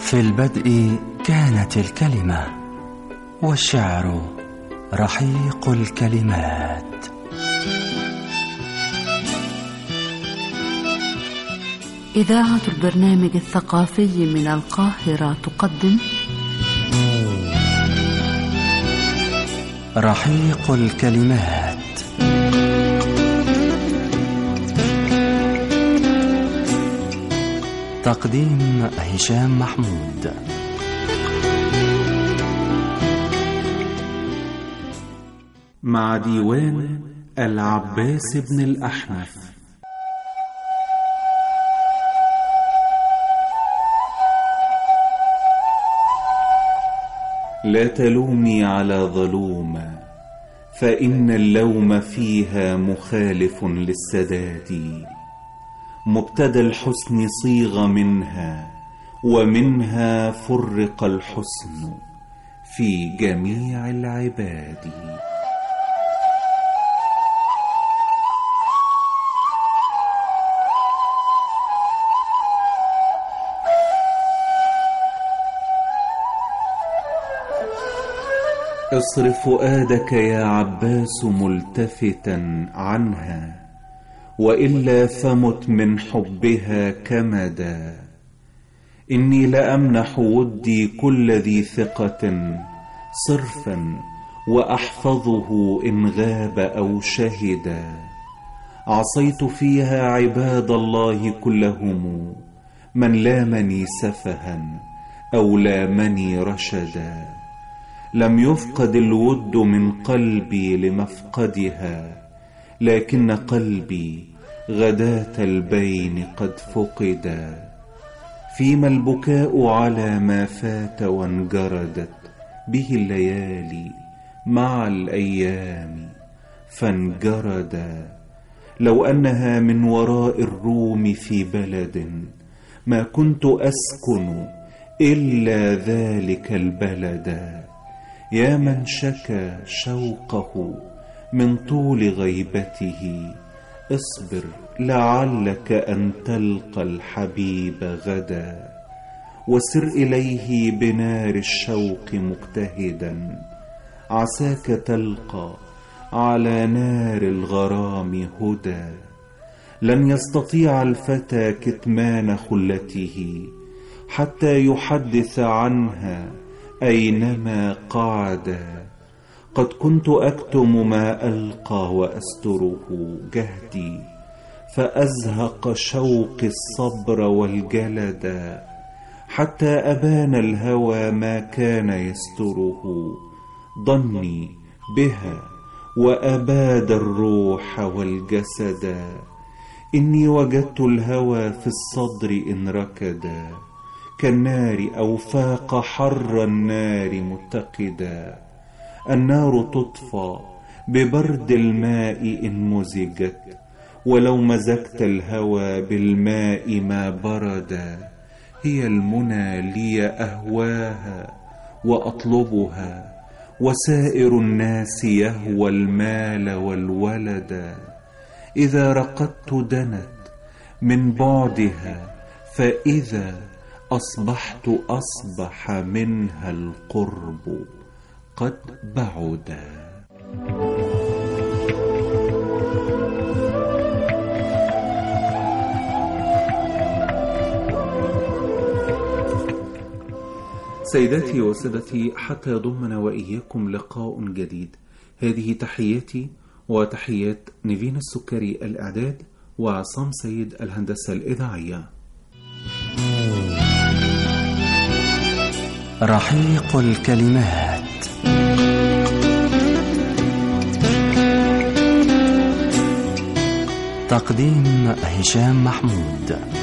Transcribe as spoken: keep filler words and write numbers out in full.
في البدء كانت الكلمة، والشعر رحيق الكلمات. إذاعة البرنامج الثقافي من القاهرة تقدم رحيق الكلمات. تقديم هشام محمود. مع ديوان العباس بن الأحنف. لا تلومي على ظلوم، فإن اللوم فيها مخالف للسداد. مبتدى الحسن صيغ منها، ومنها فرق الحسن في جميع العباد. اصرف فؤادك يا عباس ملتفتا عنها، وإلا فمت من حبها كمدا. إني لأمنح ودي كل ذي ثقة صرفا، وأحفظه إن غاب أو شهدا. عصيت فيها عباد الله كلهم، من لامني سفها أو لامني رشدا. لم يفقد الود من قلبي لمفقدها، لكن قلبي غداة البين قد فقدا. فيما البكاء على ما فات وانجردت به الليالي مع الأيام فانجردا. لو أنها من وراء الروم في بلد، ما كنت أسكن إلا ذلك البلدا. يا من شكى شوقه من طول غيبته، اصبر لعلك أن تلقى الحبيب غدا. وسر إليه بنار الشوق مجتهدا، عساك تلقى على نار الغرام هدى. لن يستطيع الفتى كتمان خلته، حتى يحدث عنها أينما قعدا. قد كنت أكتم ما ألقى وأستره جهدي، فأزهق شوق الصبر والجلدا. حتى أبان الهوى ما كان يستره، ضني بها وأباد الروح والجسدا. إني وجدت الهوى في الصدر إن ركدا، كالنار أو فاق حر النار متقدا. النار تطفى ببرد الماء إن مزجت، ولو مزجت الهوى بالماء ما بردا. هي المنى لي أهواها وأطلبها، وسائر الناس يهوى المال والولدا. إذا رقدت دنت من بعدها، فإذا أصبحت أصبح منها القرب قد بعدا. سيداتي وسادتي، حتى يضمنا وإياكم لقاء جديد، هذه تحياتي وتحيات نيفين السكري الإعداد، وعصام سيد الهندسة الإذاعية. رحيق الكلمات. تقديم هشام محمود.